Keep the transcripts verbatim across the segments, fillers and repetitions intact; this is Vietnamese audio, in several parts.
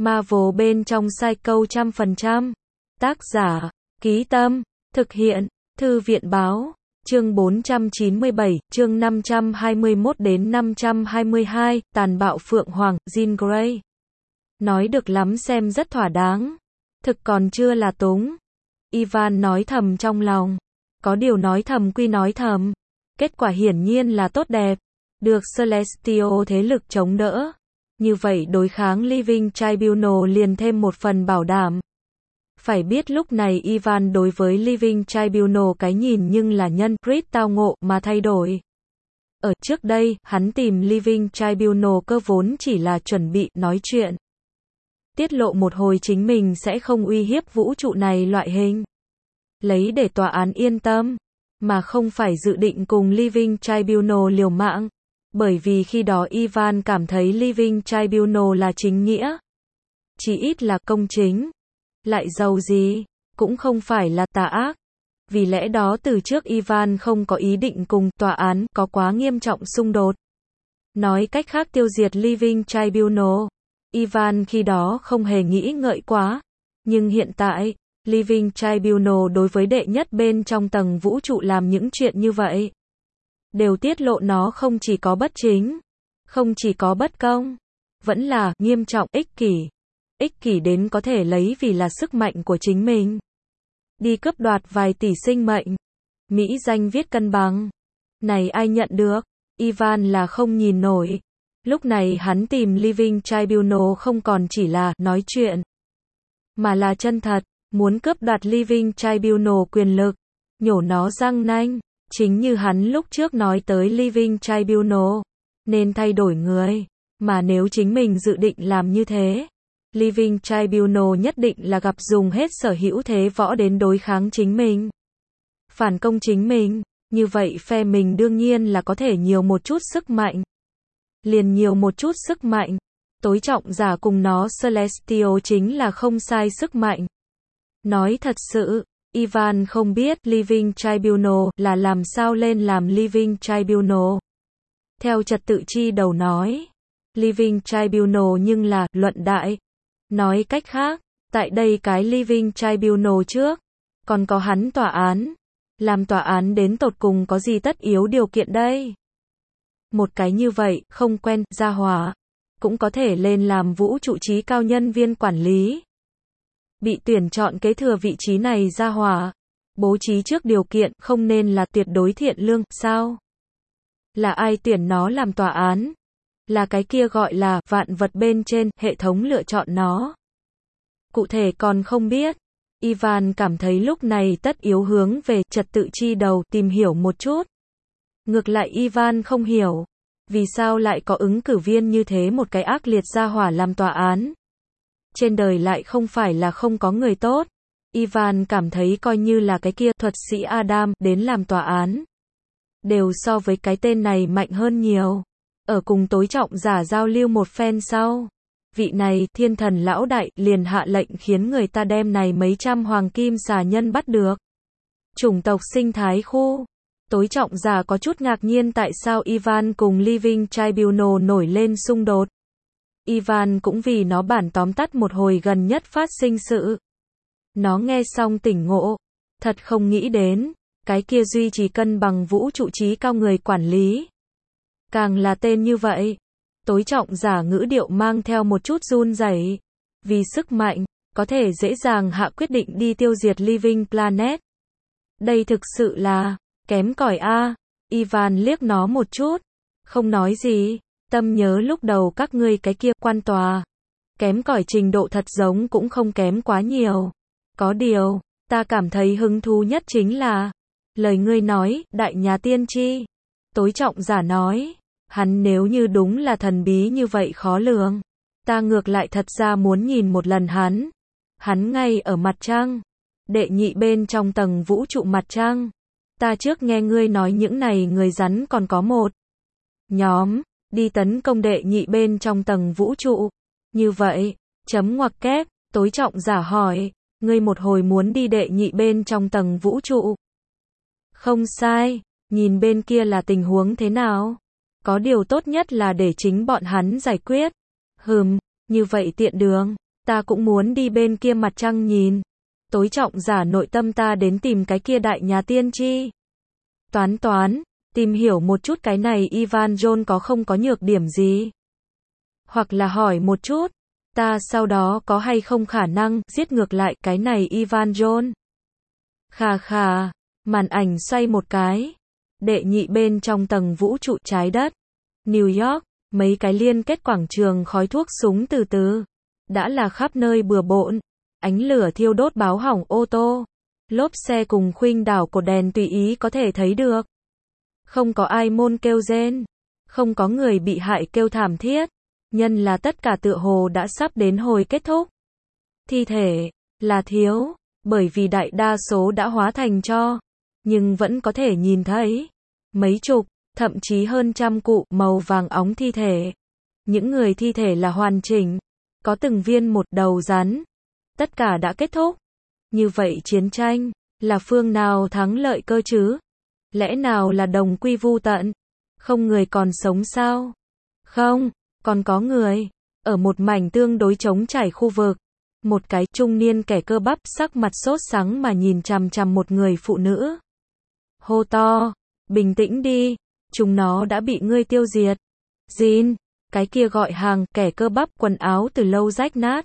Marvel bên trong Psycho trăm phần trăm. Tác giả, Ký Tâm, thực hiện, Thư viện Báo, chương bốn trăm chín mươi bảy, chương năm trăm hai mươi mốt đến năm trăm hai mươi hai, tàn bạo Phượng Hoàng, Jean Grey. Nói được lắm xem rất thỏa đáng. Thực còn chưa là túng. Ivan nói thầm trong lòng. Có điều nói thầm quy nói thầm. Kết quả hiển nhiên là tốt đẹp. Được Celestial thế lực chống đỡ. Như vậy đối kháng Living Tribunal liền thêm một phần bảo đảm. Phải biết lúc này Ivan đối với Living Tribunal cái nhìn nhưng là nhân Chris tao ngộ mà thay đổi. Ở trước đây, hắn tìm Living Tribunal cơ vốn chỉ là chuẩn bị nói chuyện. Tiết lộ một hồi chính mình sẽ không uy hiếp vũ trụ này loại hình. Lấy để tòa án yên tâm, mà không phải dự định cùng Living Tribunal liều mạng. Bởi vì khi đó Ivan cảm thấy Living Tribunal là chính nghĩa. Chỉ ít là công chính. Lại giàu gì, cũng không phải là tà ác. Vì lẽ đó từ trước Ivan không có ý định cùng tòa án có quá nghiêm trọng xung đột. Nói cách khác tiêu diệt Living Tribunal. Ivan khi đó không hề nghĩ ngợi quá. Nhưng hiện tại, Living Tribunal đối với đệ nhất bên trong tầng vũ trụ làm những chuyện như vậy. Đều tiết lộ nó không chỉ có bất chính, không chỉ có bất công, vẫn là nghiêm trọng ích kỷ. Ích kỷ đến có thể lấy vì là sức mạnh của chính mình. Đi cướp đoạt vài tỷ sinh mệnh. Mỹ danh viết cân bằng. Này ai nhận được? Ivan là không nhìn nổi. Lúc này hắn tìm Living Tribunal không còn chỉ là nói chuyện, mà là chân thật, muốn cướp đoạt Living Tribunal quyền lực, nhổ nó răng nanh. Chính như hắn lúc trước nói tới Living Tribunal, nên thay đổi người, mà nếu chính mình dự định làm như thế, Living Tribunal nhất định là gặp dùng hết sở hữu thế võ đến đối kháng chính mình. Phản công chính mình, như vậy phe mình đương nhiên là có thể nhiều một chút sức mạnh. Liền nhiều một chút sức mạnh, tối trọng giả cùng nó Celestial chính là không sai sức mạnh. Nói thật sự, Ivan không biết Living Tribunal là làm sao lên làm Living Tribunal. Theo trật tự chi đầu nói, Living Tribunal nhưng là luận đại. Nói cách khác, tại đây cái Living Tribunal trước, còn có hắn tòa án. Làm tòa án đến tột cùng có gì tất yếu điều kiện đây? Một cái như vậy, không quen, gia hỏa, cũng có thể lên làm vũ trụ trí cao nhân viên quản lý. Bị tuyển chọn kế thừa vị trí này gia hỏa, bố trí trước điều kiện không nên là tuyệt đối thiện lương, sao? Là ai tuyển nó làm tòa án? Là cái kia gọi là vạn vật bên trên, hệ thống lựa chọn nó. Cụ thể còn không biết. Ivan cảm thấy lúc này tất yếu hướng về trật tự chi đầu tìm hiểu một chút. Ngược lại Ivan không hiểu, vì sao lại có ứng cử viên như thế một cái ác liệt gia hỏa làm tòa án. Trên đời lại không phải là không có người tốt. Ivan cảm thấy coi như là cái kia thuật sĩ Adam đến làm tòa án, đều so với cái tên này mạnh hơn nhiều. Ở cùng tối trọng giả giao lưu một phen sau, vị này thiên thần lão đại liền hạ lệnh khiến người ta đem này mấy trăm hoàng kim xà nhân bắt được. Chủng tộc sinh thái khu. Tối trọng giả có chút ngạc nhiên tại sao Ivan cùng Living Tribunal nổi lên xung đột. Ivan cũng vì nó bản tóm tắt một hồi gần nhất phát sinh sự. Nó nghe xong tỉnh ngộ. Thật không nghĩ đến, cái kia duy trì cân bằng vũ trụ trí cao người quản lý. Càng là tên như vậy. Tối trọng giả ngữ điệu mang theo một chút run rẩy. Vì sức mạnh, có thể dễ dàng hạ quyết định đi tiêu diệt Living Planet. Đây thực sự là kém cỏi a. Ivan liếc nó một chút, không nói gì. Tâm nhớ lúc đầu các ngươi cái kia quan tòa, kém cỏi trình độ thật giống cũng không kém quá nhiều. Có điều, ta cảm thấy hứng thú nhất chính là lời ngươi nói, đại nhà tiên tri. Tối trọng giả nói, hắn nếu như đúng là thần bí như vậy khó lường, ta ngược lại thật ra muốn nhìn một lần hắn. Hắn ngay ở mặt trăng, đệ nhị bên trong tầng vũ trụ mặt trăng. Ta trước nghe ngươi nói những này người rắn còn có một nhóm đi tấn công đệ nhị bên trong tầng vũ trụ. Như vậy, chấm ngoặc kép, tối trọng giả hỏi, ngươi một hồi muốn đi đệ nhị bên trong tầng vũ trụ. Không sai, nhìn bên kia là tình huống thế nào? Có điều tốt nhất là để chính bọn hắn giải quyết. Hừm, như vậy tiện đường. Ta cũng muốn đi bên kia mặt trăng nhìn. Tối trọng giả nội tâm ta đến tìm cái kia đại nhà tiên tri. Toán toán, tìm hiểu một chút cái này Ivan John có không có nhược điểm gì. Hoặc là hỏi một chút, ta sau đó có hay không khả năng giết ngược lại cái này Ivan John. Khà khà, màn ảnh xoay một cái. Đệ nhị bên trong tầng vũ trụ trái đất. New York, mấy cái liên kết quảng trường khói thuốc súng từ từ. Đã là khắp nơi bừa bộn. Ánh lửa thiêu đốt báo hỏng ô tô. Lốp xe cùng khuynh đảo cột đèn tùy ý có thể thấy được. Không có ai môn kêu rên. Không có người bị hại kêu thảm thiết. Nhân là tất cả tựa hồ đã sắp đến hồi kết thúc. Thi thể là thiếu, bởi vì đại đa số đã hóa thành tro, nhưng vẫn có thể nhìn thấy mấy chục, thậm chí hơn trăm cụ màu vàng óng thi thể. Những người thi thể là hoàn chỉnh, có từng viên một đầu rắn. Tất cả đã kết thúc. Như vậy chiến tranh là phương nào thắng lợi cơ chứ? Lẽ nào là đồng quy vu tận? Không người còn sống sao? Không, còn có người. Ở một mảnh tương đối trống trải khu vực, một cái trung niên kẻ cơ bắp sắc mặt sốt sắng mà nhìn chằm chằm một người phụ nữ. Hô to, bình tĩnh đi, chúng nó đã bị ngươi tiêu diệt. Jin, cái kia gọi hàng kẻ cơ bắp quần áo từ lâu rách nát.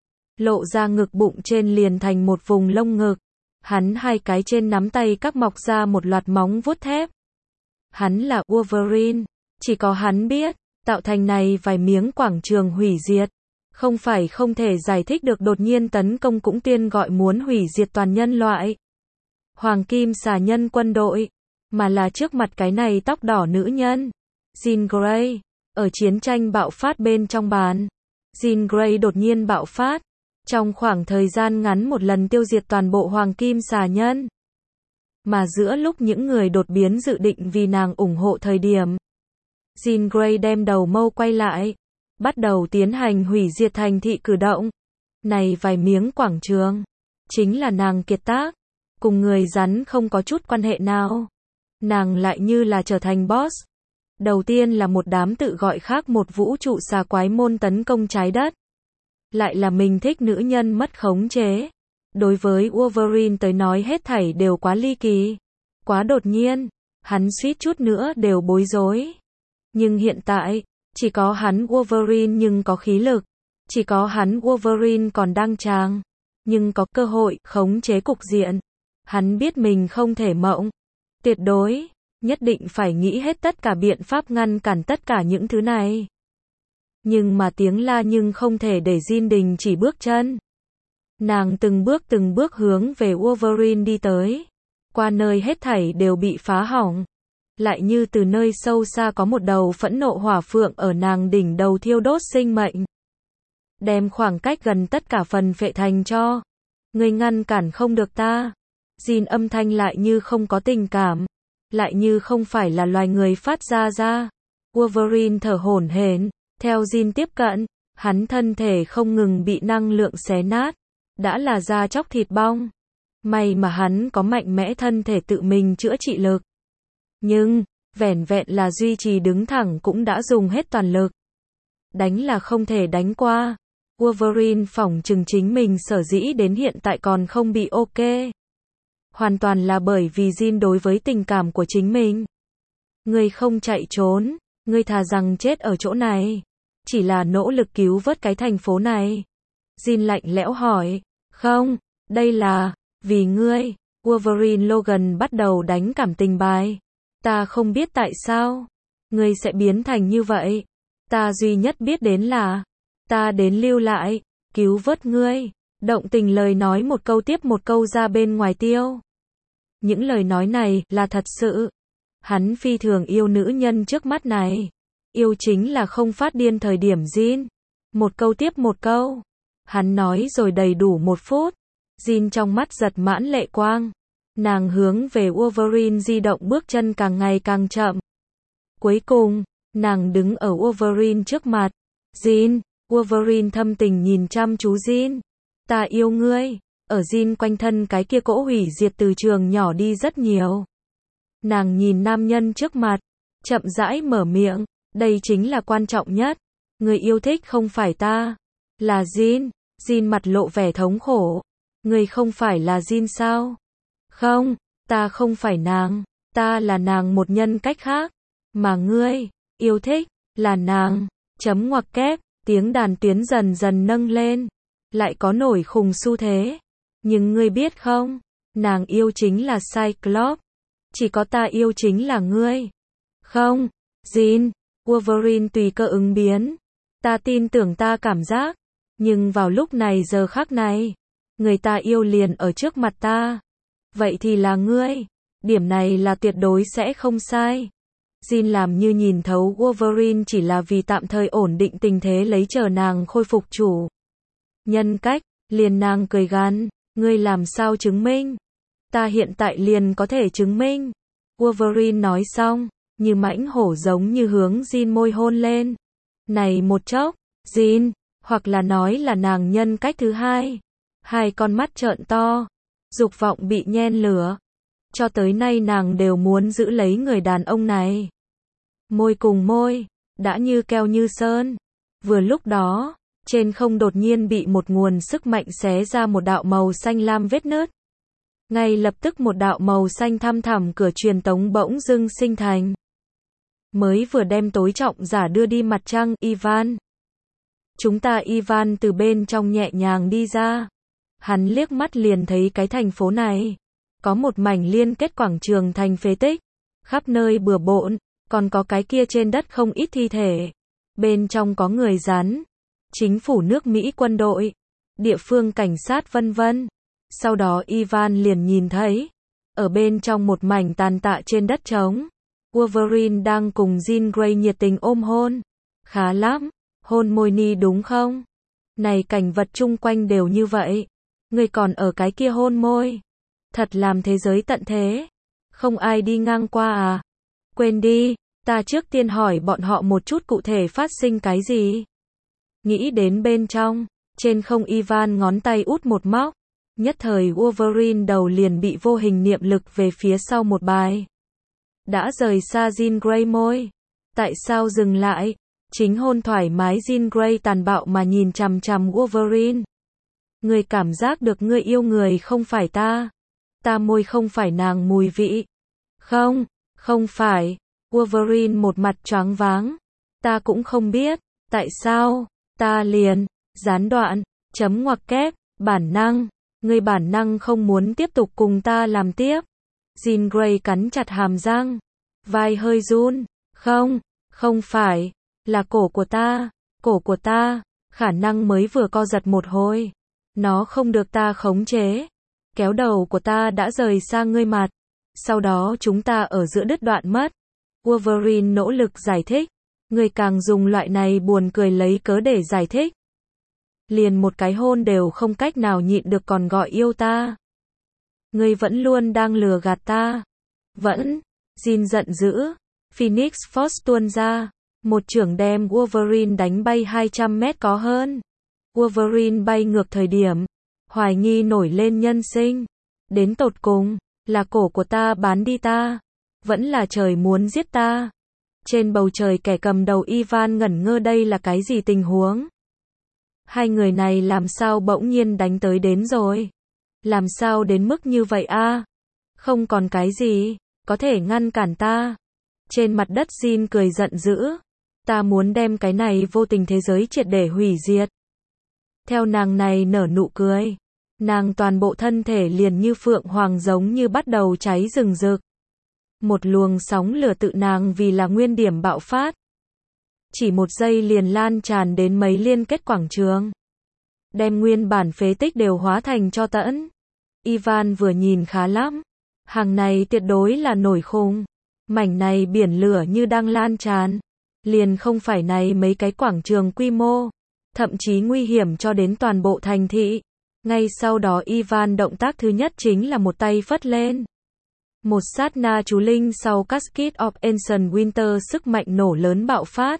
Lộ ra ngực bụng trên liền thành một vùng lông ngực. Hắn hai cái trên nắm tay các mọc ra một loạt móng vuốt thép. Hắn là Wolverine, chỉ có hắn biết, tạo thành này vài miếng quảng trường hủy diệt. Không phải không thể giải thích được đột nhiên tấn công cũng tiên gọi muốn hủy diệt toàn nhân loại. Hoàng kim xà nhân quân đội, mà là trước mặt cái này tóc đỏ nữ nhân. Jean Grey, ở chiến tranh bạo phát bên trong bàn. Jean Grey đột nhiên bạo phát. Trong khoảng thời gian ngắn một lần tiêu diệt toàn bộ hoàng kim xà nhân. Mà giữa lúc những người đột biến dự định vì nàng ủng hộ thời điểm, Jean Grey đem đầu mâu quay lại, bắt đầu tiến hành hủy diệt thành thị cử động. Này vài miếng quảng trường, chính là nàng kiệt tác, cùng người rắn không có chút quan hệ nào. Nàng lại như là trở thành boss. Đầu tiên là một đám tự gọi khác một vũ trụ xà quái môn tấn công trái đất. Lại là mình thích nữ nhân mất khống chế. Đối với Wolverine tới nói hết thảy đều quá ly kỳ, quá đột nhiên, hắn suýt chút nữa đều bối rối. Nhưng hiện tại, chỉ có hắn Wolverine nhưng có khí lực, chỉ có hắn Wolverine còn đang tràng, nhưng có cơ hội khống chế cục diện. Hắn biết mình không thể mộng, tuyệt đối, nhất định phải nghĩ hết tất cả biện pháp ngăn cản tất cả những thứ này. Nhưng mà tiếng la nhưng không thể để Jean đình chỉ bước chân. Nàng từng bước từng bước hướng về Wolverine đi tới, qua nơi hết thảy đều bị phá hỏng. Lại như từ nơi sâu xa có một đầu phẫn nộ hỏa phượng ở nàng đỉnh đầu thiêu đốt sinh mệnh. Đem khoảng cách gần tất cả phần phệ thành cho. Ngươi ngăn cản không được ta. Jean âm thanh lại như không có tình cảm, lại như không phải là loài người phát ra ra. Wolverine thở hổn hển, theo Jean tiếp cận, hắn thân thể không ngừng bị năng lượng xé nát, đã là da chóc thịt bong. May mà hắn có mạnh mẽ thân thể tự mình chữa trị lực. Nhưng, vẻn vẹn là duy trì đứng thẳng cũng đã dùng hết toàn lực. Đánh là không thể đánh qua. Wolverine phỏng chừng chính mình sở dĩ đến hiện tại còn không bị ok. Hoàn toàn là bởi vì Jean đối với tình cảm của chính mình. Ngươi không chạy trốn, ngươi thà rằng chết ở chỗ này. Chỉ là nỗ lực cứu vớt cái thành phố này. Jean lạnh lẽo hỏi, không, đây là, vì ngươi. Wolverine Logan bắt đầu đánh cảm tình bài. Ta không biết tại sao, ngươi sẽ biến thành như vậy. Ta duy nhất biết đến là, ta đến lưu lại, cứu vớt ngươi. Động tình lời nói một câu tiếp một câu ra bên ngoài tiêu. Những lời nói này là thật sự. Hắn phi thường yêu nữ nhân trước mắt này. Yêu chính là không phát điên thời điểm Jean. Một câu tiếp một câu. Hắn nói rồi đầy đủ một phút. Jean trong mắt giật mãn lệ quang. Nàng hướng về Wolverine di động bước chân càng ngày càng chậm. Cuối cùng, nàng đứng ở Wolverine trước mặt. Jean, Wolverine thâm tình nhìn chăm chú Jean. Ta yêu ngươi. Ở Jean quanh thân cái kia cỗ hủy diệt từ trường nhỏ đi rất nhiều. Nàng nhìn nam nhân trước mặt, chậm rãi mở miệng. Đây chính là quan trọng nhất. Người yêu thích không phải ta, là Jean. Jin mặt lộ vẻ thống khổ. Ngươi không phải là Jin sao? Không, ta không phải nàng, ta là nàng một nhân cách khác. Mà ngươi, yêu thích, là nàng. Chấm ngoặc kép, tiếng đàn tuyến dần dần nâng lên. Lại có nổi khùng xu thế. Nhưng ngươi biết không, nàng yêu chính là Cyclops. Chỉ có ta yêu chính là ngươi. Không, Jin, Wolverine tùy cơ ứng biến. Ta tin tưởng ta cảm giác. Nhưng vào lúc này giờ khắc này, người ta yêu liền ở trước mặt ta. Vậy thì là ngươi. Điểm này là tuyệt đối sẽ không sai. Jin làm như nhìn thấu Wolverine chỉ là vì tạm thời ổn định tình thế lấy chờ nàng khôi phục chủ nhân cách, liền nàng cười gằn, ngươi làm sao chứng minh? Ta hiện tại liền có thể chứng minh. Wolverine nói xong, như mãnh hổ giống như hướng Jin môi hôn lên. Này một chốc, Jin, hoặc là nói là nàng nhân cách thứ hai, hai con mắt trợn to, dục vọng bị nhen lửa. Cho tới nay nàng đều muốn giữ lấy người đàn ông này. Môi cùng môi, đã như keo như sơn. Vừa lúc đó, trên không đột nhiên bị một nguồn sức mạnh xé ra một đạo màu xanh lam vết nứt. Ngay lập tức một đạo màu xanh thăm thẳm cửa truyền tống bỗng dưng sinh thành. Mới vừa đem tối trọng giả đưa đi mặt trăng, Ivan. Chúng ta Ivan từ bên trong nhẹ nhàng đi ra. Hắn liếc mắt liền thấy cái thành phố này. Có một mảnh liên kết quảng trường thành phế tích. Khắp nơi bừa bộn, còn có cái kia trên đất không ít thi thể. Bên trong có người rắn. Chính phủ nước Mỹ quân đội. Địa phương cảnh sát vân vân. Sau đó Ivan liền nhìn thấy. Ở bên trong một mảnh tàn tạ trên đất trống. Wolverine đang cùng Jean Grey nhiệt tình ôm hôn. Khá lắm. Hôn môi ni đúng không? Này cảnh vật chung quanh đều như vậy. Người còn ở cái kia hôn môi. Thật làm thế giới tận thế. Không ai đi ngang qua à? Quên đi, ta trước tiên hỏi bọn họ một chút cụ thể phát sinh cái gì. Nghĩ đến bên trong, trên không Ivan ngón tay út một móc. Nhất thời Wolverine đầu liền bị vô hình niệm lực về phía sau một bài. Đã rời xa Jean Grey môi. Tại sao dừng lại? Chính hôn thoải mái Jean Grey tàn bạo mà nhìn chằm chằm Wolverine. Ngươi cảm giác được ngươi yêu người không phải ta. Ta môi không phải nàng mùi vị. Không, không phải. Wolverine một mặt choáng váng. Ta cũng không biết. Tại sao? Ta liền. Gián đoạn. Chấm ngoặc kép. Bản năng. Ngươi bản năng không muốn tiếp tục cùng ta làm tiếp. Jean Grey cắn chặt hàm răng. Vai hơi run. Không, không phải. Là cổ của ta. Cổ của ta. Khả năng mới vừa co giật một hồi. Nó không được ta khống chế. Kéo đầu của ta đã rời xa ngươi mặt. Sau đó chúng ta ở giữa đứt đoạn mất. Wolverine nỗ lực giải thích. Ngươi càng dùng loại này buồn cười lấy cớ để giải thích. Liền một cái hôn đều không cách nào nhịn được còn gọi yêu ta. Ngươi vẫn luôn đang lừa gạt ta. Vẫn. Jean giận dữ. Phoenix Force tuôn ra. Một chưởng đem Wolverine đánh bay hai trăm mét có hơn. Wolverine bay ngược thời điểm. Hoài nghi nổi lên nhân sinh. Đến tột cùng, là cổ của ta bán đi ta. Vẫn là trời muốn giết ta. Trên bầu trời kẻ cầm đầu Ivan ngẩn ngơ đây là cái gì tình huống. Hai người này làm sao bỗng nhiên đánh tới đến rồi. Làm sao đến mức như vậy a? Không còn cái gì, có thể ngăn cản ta. Trên mặt đất Jean cười giận dữ. Ta muốn đem cái này vô tình thế giới triệt để hủy diệt. Theo nàng này nở nụ cười. Nàng toàn bộ thân thể liền như phượng hoàng giống như bắt đầu cháy rừng rực. Một luồng sóng lửa tự nàng vì là nguyên điểm bạo phát. Chỉ một giây liền lan tràn đến mấy liên kết quảng trường. Đem nguyên bản phế tích đều hóa thành tro tẫn. Ivan vừa nhìn khá lắm. Hàng này tuyệt đối là nổi khùng. Mảnh này biển lửa như đang lan tràn. Liền không phải này mấy cái quảng trường quy mô. Thậm chí nguy hiểm cho đến toàn bộ thành thị. Ngay sau đó Ivan động tác thứ nhất chính là một tay phất lên. Một sát na chú linh sau Cascade of Ancient Winter sức mạnh nổ lớn bạo phát.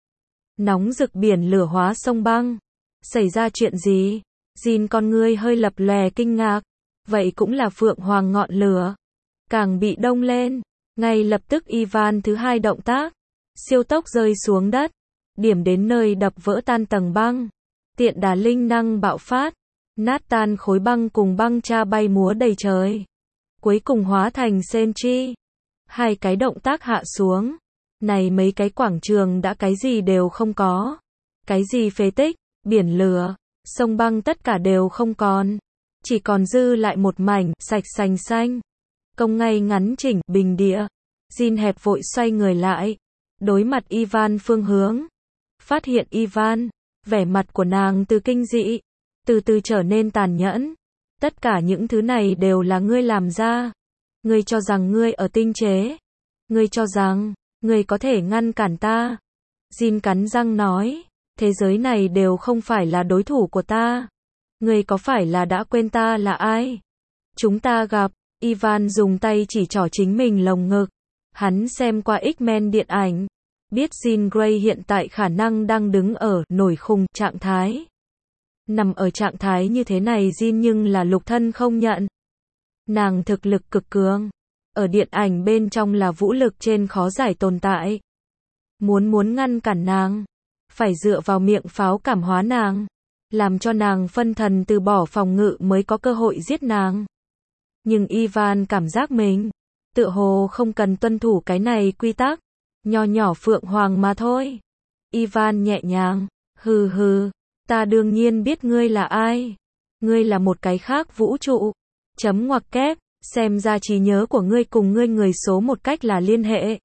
Nóng rực biển lửa hóa sông băng. Xảy ra chuyện gì? Jean con ngươi hơi lập lòe kinh ngạc. Vậy cũng là phượng hoàng ngọn lửa. Càng bị đông lên. Ngay lập tức Ivan thứ hai động tác. Siêu tốc rơi xuống đất. Điểm đến nơi đập vỡ tan tầng băng. Tiện đà linh năng bạo phát, nát tan khối băng cùng băng cha bay múa đầy trời. Cuối cùng hóa thành Senchi. Hai cái động tác hạ xuống. Này mấy cái quảng trường đã cái gì đều không có. Cái gì phế tích, biển lửa, sông băng tất cả đều không còn. Chỉ còn dư lại một mảnh, sạch sành xanh. Công ngay ngắn chỉnh, bình địa. Jin hẹp vội xoay người lại. Đối mặt Ivan phương hướng. Phát hiện Ivan. Vẻ mặt của nàng từ kinh dị. Từ từ trở nên tàn nhẫn. Tất cả những thứ này đều là ngươi làm ra. Ngươi cho rằng ngươi ở tinh chế. Ngươi cho rằng, ngươi có thể ngăn cản ta. Jin cắn răng nói. Thế giới này đều không phải là đối thủ của ta. Ngươi có phải là đã quên ta là ai? Chúng ta gặp. Ivan dùng tay chỉ trỏ chính mình lồng ngực. Hắn xem qua X-Men điện ảnh. Biết Jean Grey hiện tại khả năng đang đứng ở nổi khùng trạng thái. Nằm ở trạng thái như thế này Jean nhưng là lục thân không nhận. Nàng thực lực cực cường. Ở điện ảnh bên trong là vũ lực trên khó giải tồn tại. Muốn muốn ngăn cản nàng. Phải dựa vào miệng pháo cảm hóa nàng. Làm cho nàng phân thần từ bỏ phòng ngự mới có cơ hội giết nàng. Nhưng Ivan cảm giác mình. Tựa hồ không cần tuân thủ cái này quy tắc. Nho nhỏ phượng hoàng mà thôi. Ivan nhẹ nhàng. Hừ hừ. Ta đương nhiên biết ngươi là ai. Ngươi là một cái khác vũ trụ. Chấm ngoặc kép. Xem ra trí nhớ của ngươi cùng ngươi người số một cách là liên hệ.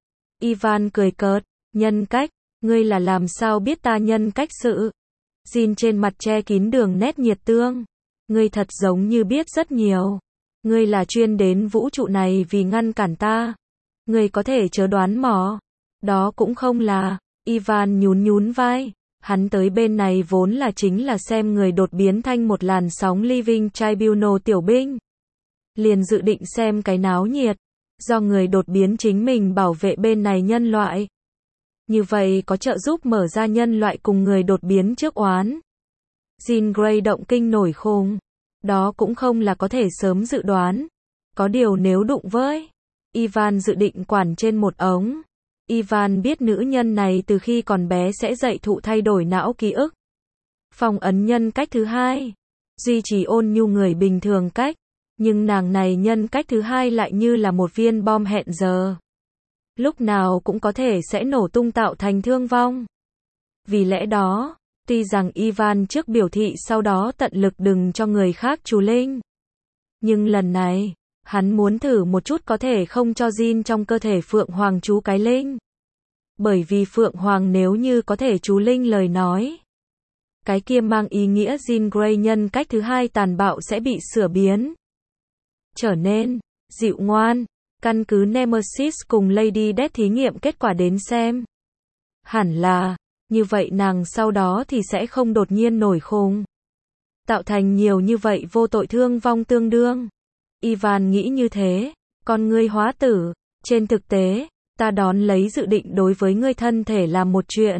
Ivan cười cợt. Nhân cách. Ngươi là làm sao biết ta nhân cách sự. Jin trên mặt che kín đường nét nhiệt tương. Ngươi thật giống như biết rất nhiều. Ngươi là chuyên đến vũ trụ này vì ngăn cản ta. Ngươi có thể chớ đoán mò. Đó cũng không là. Ivan nhún nhún vai. Hắn tới bên này vốn là chính là xem người đột biến thành một làn sóng Living Tribunal tiểu binh. Liền dự định xem cái náo nhiệt. Do người đột biến chính mình bảo vệ bên này nhân loại. Như vậy có trợ giúp mở ra nhân loại cùng người đột biến trước oán. Jean Grey động kinh nổi khùng. Đó cũng không là có thể sớm dự đoán. Có điều nếu đụng với. Ivan dự định quản trên một ống. Ivan biết nữ nhân này từ khi còn bé sẽ dạy thụ thay đổi não ký ức. Phong ấn nhân cách thứ hai. Duy trì ôn nhu người bình thường cách. Nhưng nàng này nhân cách thứ hai lại như là một viên bom hẹn giờ. Lúc nào cũng có thể sẽ nổ tung tạo thành thương vong. Vì lẽ đó, tuy rằng Ivan trước biểu thị sau đó tận lực đừng cho người khác chú linh. Nhưng lần này, hắn muốn thử một chút có thể không cho Jin trong cơ thể Phượng Hoàng chú cái linh. Bởi vì Phượng Hoàng nếu như có thể chú linh lời nói. Cái kia mang ý nghĩa Jean Grey nhân cách thứ hai tàn bạo sẽ bị sửa biến. Trở nên, dịu ngoan. Căn cứ Nemesis cùng Lady Death thí nghiệm kết quả đến xem. Hẳn là, như vậy nàng sau đó thì sẽ không đột nhiên nổi khùng. Tạo thành nhiều như vậy vô tội thương vong tương đương. Ivan nghĩ như thế, con ngươi hóa tử, trên thực tế, ta đón lấy dự định đối với ngươi thân thể làm một chuyện.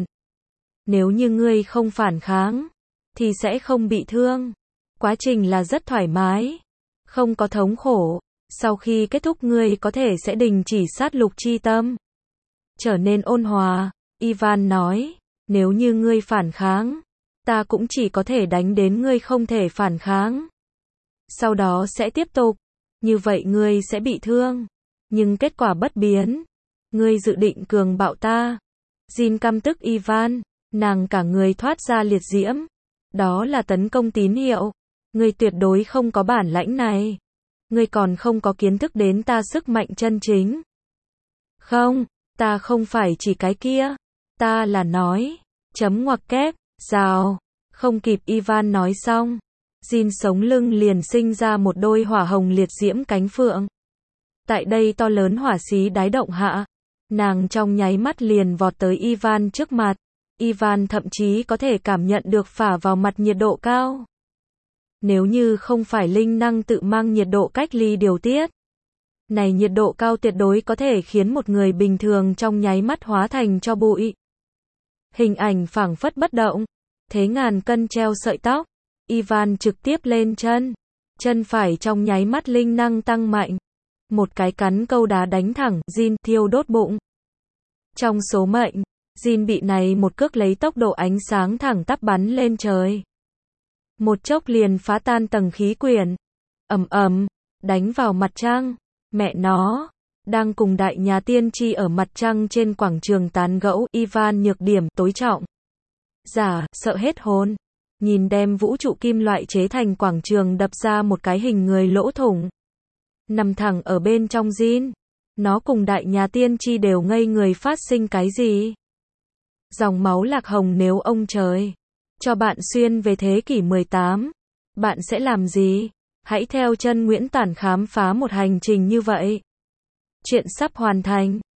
Nếu như ngươi không phản kháng, thì sẽ không bị thương. Quá trình là rất thoải mái, không có thống khổ. Sau khi kết thúc ngươi có thể sẽ đình chỉ sát lục chi tâm. Trở nên ôn hòa, Ivan nói, nếu như ngươi phản kháng, ta cũng chỉ có thể đánh đến ngươi không thể phản kháng. Sau đó sẽ tiếp tục, như vậy ngươi sẽ bị thương. Nhưng kết quả bất biến. Ngươi dự định cường bạo ta. Jin căm tức Ivan, nàng cả người thoát ra liệt diễm. Đó là tấn công tín hiệu. Ngươi tuyệt đối không có bản lãnh này. Ngươi còn không có kiến thức đến ta sức mạnh chân chính. Không, ta không phải chỉ cái kia. Ta là nói. Chấm ngoặc kép, rào. Không kịp Ivan nói xong. Jin sống lưng liền sinh ra một đôi hỏa hồng liệt diễm cánh phượng. Tại đây to lớn hỏa xí đái động hạ. Nàng trong nháy mắt liền vọt tới Ivan trước mặt. Ivan thậm chí có thể cảm nhận được phả vào mặt nhiệt độ cao. Nếu như không phải linh năng tự mang nhiệt độ cách ly điều tiết. Này nhiệt độ cao tuyệt đối có thể khiến một người bình thường trong nháy mắt hóa thành tro bụi. Hình ảnh phảng phất bất động. Thế ngàn cân treo sợi tóc. Ivan trực tiếp lên chân. Chân phải trong nháy mắt linh năng tăng mạnh. Một cái cắn câu đá đánh thẳng, Jin thiêu đốt bụng. Trong số mệnh, Jin bị này một cước lấy tốc độ ánh sáng thẳng tắp bắn lên trời. Một chốc liền phá tan tầng khí quyển. Ầm ầm, đánh vào mặt trăng. Mẹ nó, đang cùng đại nhà tiên tri ở mặt trăng trên quảng trường tán gẫu, Ivan nhược điểm tối trọng. Giả, sợ hết hồn. Nhìn đem vũ trụ kim loại chế thành quảng trường đập ra một cái hình người lỗ thủng. Nằm thẳng ở bên trong Jin. Nó cùng đại nhà tiên tri đều ngây người phát sinh cái gì? Dòng máu lạc hồng nếu ông trời cho bạn xuyên về thế kỷ mười tám, bạn sẽ làm gì? Hãy theo chân Nguyễn Tản khám phá một hành trình như vậy. Chuyện sắp hoàn thành.